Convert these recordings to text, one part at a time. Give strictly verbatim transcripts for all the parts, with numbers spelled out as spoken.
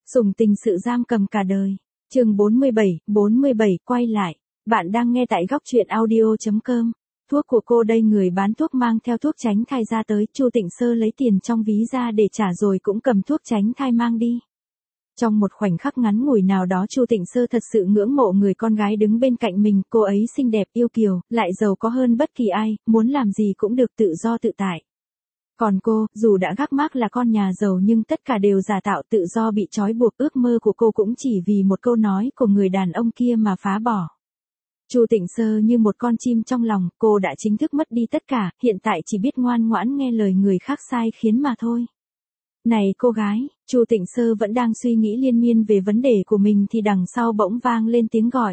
Sủng tình sự giam cầm cả đời. Chương bốn mươi bảy, bốn mươi bảy quay lại. Bạn đang nghe tại góc truyện audio chấm com. Thuốc của cô đây, người bán thuốc mang theo thuốc tránh thai ra tới, Chu Tịnh Sơ lấy tiền trong ví ra để trả rồi cũng cầm thuốc tránh thai mang đi. Trong một khoảnh khắc ngắn ngủi nào đó, Chu Tịnh Sơ thật sự ngưỡng mộ người con gái đứng bên cạnh mình, cô ấy xinh đẹp yêu kiều, lại giàu có hơn bất kỳ ai, muốn làm gì cũng được tự do tự tại. Còn cô, dù đã gác mác là con nhà giàu nhưng tất cả đều giả tạo, tự do bị trói buộc, ước mơ của cô cũng chỉ vì một câu nói của người đàn ông kia mà phá bỏ. Chu Tịnh Sơ như một con chim trong lòng, cô đã chính thức mất đi tất cả, hiện tại chỉ biết ngoan ngoãn nghe lời người khác sai khiến mà thôi. Này cô gái, Chu Tịnh Sơ vẫn đang suy nghĩ liên miên về vấn đề của mình thì đằng sau bỗng vang lên tiếng gọi.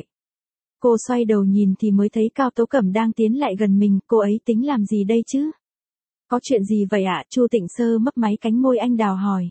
Cô xoay đầu nhìn thì mới thấy Cao Tố Cẩm đang tiến lại gần mình, cô ấy tính làm gì đây chứ? Có chuyện gì vậy ạ? Chu Tịnh Sơ mấp máy cánh môi anh đào hỏi.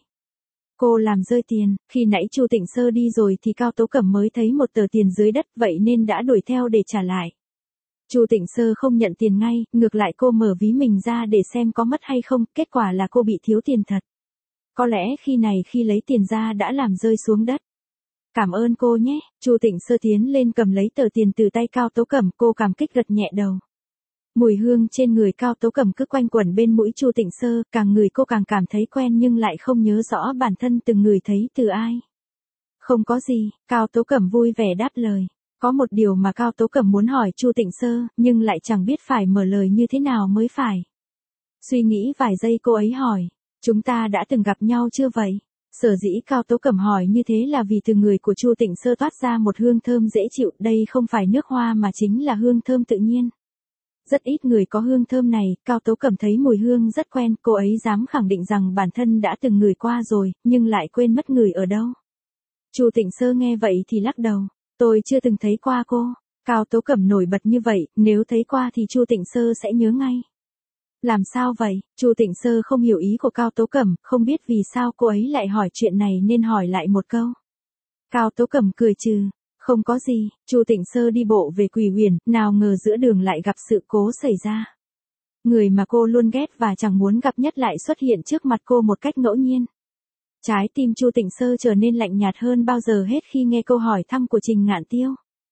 Cô làm rơi tiền, khi nãy Chu Tịnh Sơ đi rồi thì Cao Tố Cẩm mới thấy một tờ tiền dưới đất, vậy nên đã đuổi theo để trả lại. Chu Tịnh Sơ không nhận tiền ngay, ngược lại cô mở ví mình ra để xem có mất hay không, kết quả là cô bị thiếu tiền thật. Có lẽ khi này khi lấy tiền ra đã làm rơi xuống đất. Cảm ơn cô nhé. Chu Tịnh Sơ tiến lên cầm lấy tờ tiền từ tay Cao Tố Cẩm, cô cảm kích gật nhẹ đầu. Mùi hương trên người Cao Tố Cẩm cứ quanh quẩn bên mũi Chu Tịnh Sơ, càng ngửi cô càng cảm thấy quen nhưng lại không nhớ rõ bản thân từng ngửi thấy từ ai. Không có gì, Cao Tố Cẩm vui vẻ đáp lời. Có một điều mà Cao Tố Cẩm muốn hỏi Chu Tịnh Sơ, nhưng lại chẳng biết phải mở lời như thế nào mới phải. Suy nghĩ vài giây cô ấy hỏi, chúng ta đã từng gặp nhau chưa vậy? Sở dĩ Cao Tố Cẩm hỏi như thế là vì từ người của Chu Tịnh Sơ toát ra một hương thơm dễ chịu, đây không phải nước hoa mà chính là hương thơm tự nhiên. Rất ít người có hương thơm này, Cao Tố Cẩm thấy mùi hương rất quen, cô ấy dám khẳng định rằng bản thân đã từng ngửi qua rồi, nhưng lại quên mất ngửi ở đâu. Chu Tịnh Sơ nghe vậy thì lắc đầu, tôi chưa từng thấy qua cô. Cao Tố Cẩm nổi bật như vậy, nếu thấy qua thì Chu Tịnh Sơ sẽ nhớ ngay. Làm sao vậy? Chu Tịnh Sơ không hiểu ý của Cao Tố Cẩm, không biết vì sao cô ấy lại hỏi chuyện này nên hỏi lại một câu. Cao Tố Cẩm cười trừ. Không có gì. Chu Tịnh Sơ đi bộ về Quỳ Huyền, nào ngờ giữa đường lại gặp sự cố xảy ra. Người mà cô luôn ghét và chẳng muốn gặp nhất lại xuất hiện trước mặt cô một cách ngẫu nhiên. Trái tim Chu Tịnh Sơ trở nên lạnh nhạt hơn bao giờ hết khi nghe câu hỏi thăm của Trình Ngạn Tiêu.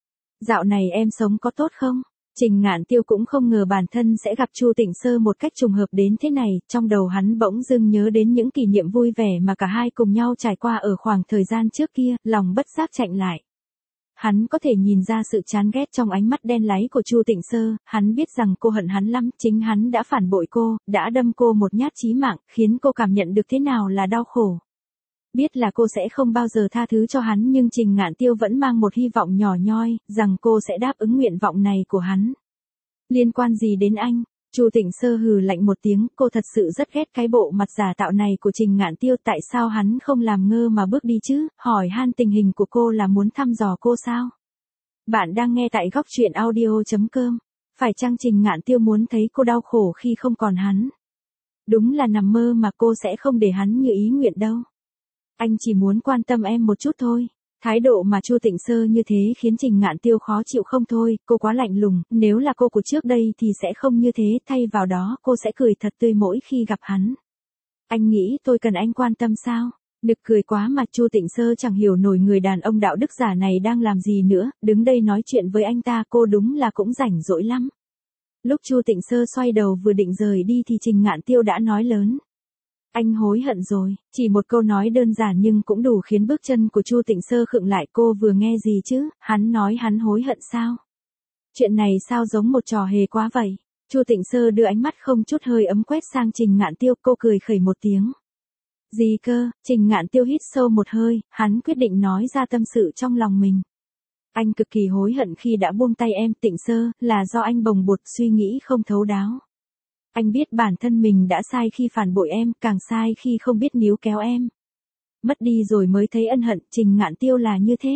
Dạo này em sống có tốt không? Trình Ngạn Tiêu cũng không ngờ bản thân sẽ gặp Chu Tịnh Sơ một cách trùng hợp đến thế này, trong đầu hắn bỗng dưng nhớ đến những kỷ niệm vui vẻ mà cả hai cùng nhau trải qua ở khoảng thời gian trước kia, lòng bất giác chạnh lại. Hắn có thể nhìn ra sự chán ghét trong ánh mắt đen láy của Chu Tịnh Sơ, hắn biết rằng cô hận hắn lắm, chính hắn đã phản bội cô, đã đâm cô một nhát chí mạng, khiến cô cảm nhận được thế nào là đau khổ. Biết là cô sẽ không bao giờ tha thứ cho hắn nhưng Trình Ngạn Tiêu vẫn mang một hy vọng nhỏ nhoi, rằng cô sẽ đáp ứng nguyện vọng này của hắn. Liên quan gì đến anh? Chu Tịnh Sơ hừ lạnh một tiếng, cô thật sự rất ghét cái bộ mặt giả tạo này của Trình Ngạn Tiêu, tại sao hắn không làm ngơ mà bước đi chứ, hỏi han tình hình của cô là muốn thăm dò cô sao? Bạn đang nghe tại góc truyện audio chấm com. Phải chăng Trình Ngạn Tiêu muốn thấy cô đau khổ khi không còn hắn? Đúng là nằm mơ mà, cô sẽ không để hắn như ý nguyện đâu. Anh chỉ muốn quan tâm em một chút thôi. Thái độ mà Chu Tịnh Sơ như thế khiến Trình Ngạn Tiêu khó chịu không thôi, cô quá lạnh lùng, nếu là cô của trước đây thì sẽ không như thế, thay vào đó cô sẽ cười thật tươi mỗi khi gặp hắn. Anh nghĩ tôi cần anh quan tâm sao? Nực cười quá mà. Chu Tịnh Sơ chẳng hiểu nổi người đàn ông đạo đức giả này đang làm gì nữa, đứng đây nói chuyện với anh ta cô đúng là cũng rảnh rỗi lắm. Lúc Chu Tịnh Sơ xoay đầu vừa định rời đi thì Trình Ngạn Tiêu đã nói lớn. Anh hối hận rồi. Chỉ một câu nói đơn giản nhưng cũng đủ khiến bước chân của Chu Tịnh Sơ khựng lại. Cô vừa nghe gì chứ? Hắn nói hắn hối hận sao? Chuyện này sao giống một trò hề quá vậy? Chu Tịnh Sơ đưa ánh mắt không chút hơi ấm quét sang Trình Ngạn Tiêu, cô cười khẩy một tiếng. Gì cơ? Trình Ngạn Tiêu hít sâu một hơi, hắn quyết định nói ra tâm sự trong lòng mình. Anh cực kỳ hối hận khi đã buông tay em, Tịnh Sơ, là do anh bồng bột suy nghĩ không thấu đáo. Anh biết bản thân mình đã sai khi phản bội em, càng sai khi không biết níu kéo em. Mất đi rồi mới thấy ân hận, Trình Ngạn Tiêu là như thế.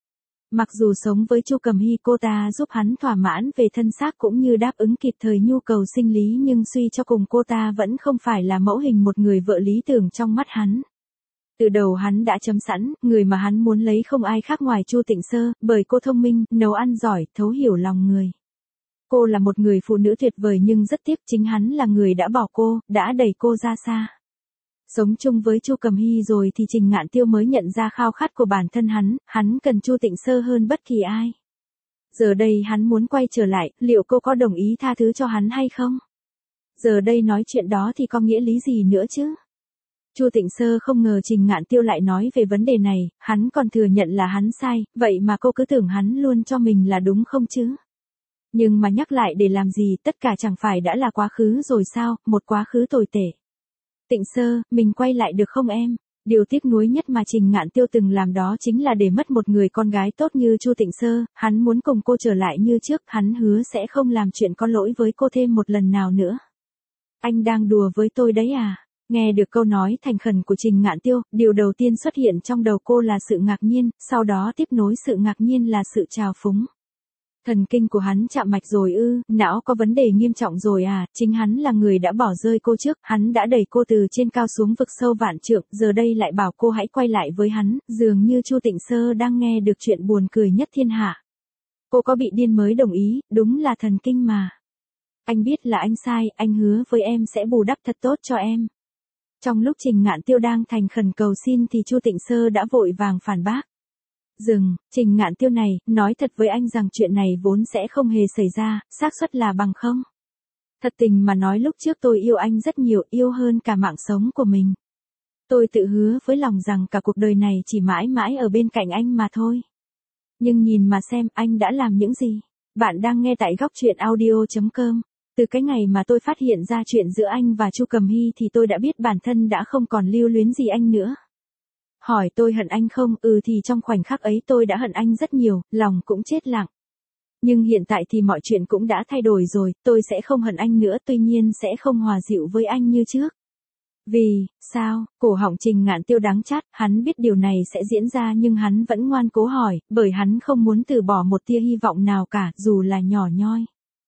Mặc dù sống với Chu Cầm Hy cô ta giúp hắn thỏa mãn về thân xác cũng như đáp ứng kịp thời nhu cầu sinh lý nhưng suy cho cùng cô ta vẫn không phải là mẫu hình một người vợ lý tưởng trong mắt hắn. Từ đầu hắn đã chấm sẵn, người mà hắn muốn lấy không ai khác ngoài Chu Tịnh Sơ, bởi cô thông minh, nấu ăn giỏi, thấu hiểu lòng người. Cô là một người phụ nữ tuyệt vời nhưng rất tiếc chính hắn là người đã bỏ cô, đã đẩy cô ra xa. Sống chung với Chu Cầm Hy rồi thì Trình Ngạn Tiêu mới nhận ra khao khát của bản thân hắn, hắn cần Chu Tịnh Sơ hơn bất kỳ ai. Giờ đây hắn muốn quay trở lại, liệu cô có đồng ý tha thứ cho hắn hay không? Giờ đây nói chuyện đó thì có nghĩa lý gì nữa chứ? Chu Tịnh Sơ không ngờ Trình Ngạn Tiêu lại nói về vấn đề này, hắn còn thừa nhận là hắn sai, vậy mà cô cứ tưởng hắn luôn cho mình là đúng không chứ? Nhưng mà nhắc lại để làm gì, tất cả chẳng phải đã là quá khứ rồi sao, một quá khứ tồi tệ. Tịnh Sơ, mình quay lại được không em? Điều tiếc nuối nhất mà Trình Ngạn Tiêu từng làm đó chính là để mất một người con gái tốt như Chu Tịnh Sơ, hắn muốn cùng cô trở lại như trước, hắn hứa sẽ không làm chuyện có lỗi với cô thêm một lần nào nữa. Anh đang đùa với tôi đấy à? Nghe được câu nói thành khẩn của Trình Ngạn Tiêu, điều đầu tiên xuất hiện trong đầu cô là sự ngạc nhiên, sau đó tiếp nối sự ngạc nhiên là sự trào phúng. Thần kinh của hắn chạm mạch rồi ư, não có vấn đề nghiêm trọng rồi à, chính hắn là người đã bỏ rơi cô trước, hắn đã đẩy cô từ trên cao xuống vực sâu vạn trượng, giờ đây lại bảo cô hãy quay lại với hắn, dường như Chu Tịnh Sơ đang nghe được chuyện buồn cười nhất thiên hạ. Cô có bị điên mới đồng ý, đúng là thần kinh mà. Anh biết là anh sai, anh hứa với em sẽ bù đắp thật tốt cho em. Trong lúc Trình Ngạn Tiêu đang thành khẩn cầu xin thì Chu Tịnh Sơ đã vội vàng phản bác. Dừng, Trình Ngạn Tiêu này, nói thật với anh rằng chuyện này vốn sẽ không hề xảy ra, xác suất là bằng không. Thật tình mà nói lúc trước tôi yêu anh rất nhiều, yêu hơn cả mạng sống của mình. Tôi tự hứa với lòng rằng cả cuộc đời này chỉ mãi mãi ở bên cạnh anh mà thôi. Nhưng nhìn mà xem anh đã làm những gì. Bạn đang nghe tại góc truyện audio chấm com. Từ cái ngày mà tôi phát hiện ra chuyện giữa anh và Chu Cầm Hy thì tôi đã biết bản thân đã không còn lưu luyến gì anh nữa. Hỏi tôi hận anh không, ừ thì trong khoảnh khắc ấy tôi đã hận anh rất nhiều, lòng cũng chết lặng. Nhưng hiện tại thì mọi chuyện cũng đã thay đổi rồi, tôi sẽ không hận anh nữa, tuy nhiên sẽ không hòa dịu với anh như trước. Vì, sao, cổ họng Trình Ngạn Tiêu đắng chát, hắn biết điều này sẽ diễn ra nhưng hắn vẫn ngoan cố hỏi, bởi hắn không muốn từ bỏ một tia hy vọng nào cả, dù là nhỏ nhoi.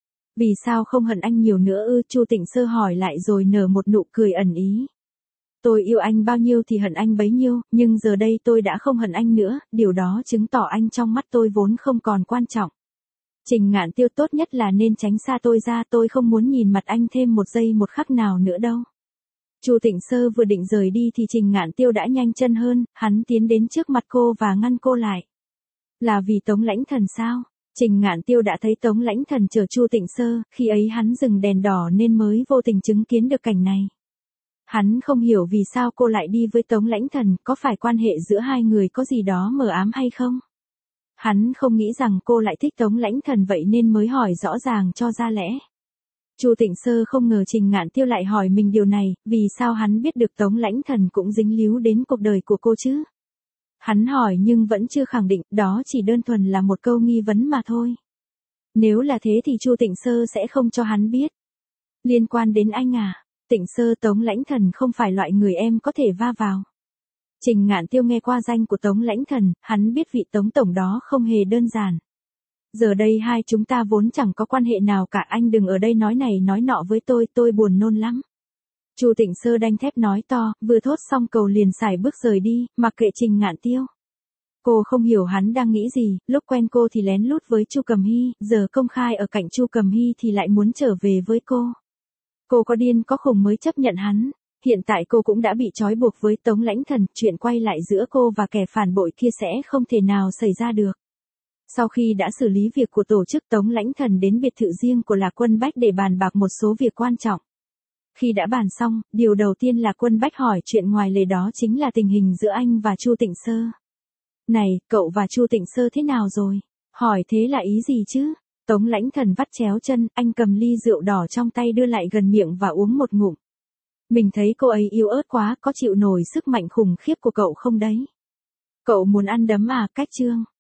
Vì sao không hận anh nhiều nữa ư? Chu Tịnh Sơ hỏi lại rồi nở một nụ cười ẩn ý. Tôi yêu anh bao nhiêu thì hận anh bấy nhiêu, nhưng giờ đây tôi đã không hận anh nữa, điều đó chứng tỏ anh trong mắt tôi vốn không còn quan trọng. Trình Ngạn Tiêu, tốt nhất là nên tránh xa tôi ra, tôi không muốn nhìn mặt anh thêm một giây một khắc nào nữa đâu. Chu Tịnh Sơ vừa định rời đi thì Trình Ngạn Tiêu đã nhanh chân hơn, hắn tiến đến trước mặt cô và ngăn cô lại. Là vì Tống Lãnh Thần sao? Trình Ngạn Tiêu đã thấy Tống Lãnh Thần chở Chu Tịnh Sơ, khi ấy hắn dừng đèn đỏ nên mới vô tình chứng kiến được cảnh này. Hắn không hiểu vì sao cô lại đi với Tống Lãnh Thần, có phải quan hệ giữa hai người có gì đó mờ ám hay không? Hắn không nghĩ rằng cô lại thích Tống Lãnh Thần vậy nên mới hỏi rõ ràng cho ra lẽ. Chu Tịnh Sơ không ngờ Trình Ngạn Tiêu lại hỏi mình điều này, vì sao hắn biết được Tống Lãnh Thần cũng dính líu đến cuộc đời của cô chứ? Hắn hỏi nhưng vẫn chưa khẳng định, đó chỉ đơn thuần là một câu nghi vấn mà thôi. Nếu là thế thì Chu Tịnh Sơ sẽ không cho hắn biết. Liên quan đến anh à? Tịnh Sơ, Tống Lãnh Thần không phải loại người em có thể va vào. Trình Ngạn Tiêu nghe qua danh của Tống Lãnh Thần, hắn biết vị Tống Tổng đó không hề đơn giản. Giờ đây hai chúng ta vốn chẳng có quan hệ nào cả, anh đừng ở đây nói này nói nọ với tôi, tôi buồn nôn lắm. Chu Tịnh Sơ đanh thép nói to, vừa thốt xong cầu liền sải bước rời đi, mặc kệ Trình Ngạn Tiêu. Cô không hiểu hắn đang nghĩ gì, lúc quen cô thì lén lút với Chu Cầm Hy, giờ công khai ở cạnh Chu Cầm Hy thì lại muốn trở về với cô. Cô có điên có khùng mới chấp nhận hắn. Hiện tại cô cũng đã bị trói buộc với Tống Lãnh Thần, chuyện quay lại giữa cô và kẻ phản bội kia sẽ không thể nào xảy ra được. Sau khi đã xử lý việc của tổ chức, Tống Lãnh Thần đến biệt thự riêng của Lạc Quân Bách để bàn bạc một số việc quan trọng. Khi đã bàn xong, điều đầu tiên là Quân Bách hỏi chuyện ngoài lề, đó chính là tình hình giữa anh và Chu Tịnh Sơ. Này, cậu và Chu Tịnh Sơ thế nào rồi? Hỏi thế là ý gì chứ? Tống Lãnh Thần vắt chéo chân, anh cầm ly rượu đỏ trong tay đưa lại gần miệng và uống một ngụm. Mình thấy cô ấy yếu ớt quá, có chịu nổi sức mạnh khủng khiếp của cậu không đấy? Cậu muốn ăn đấm à? Cách chương.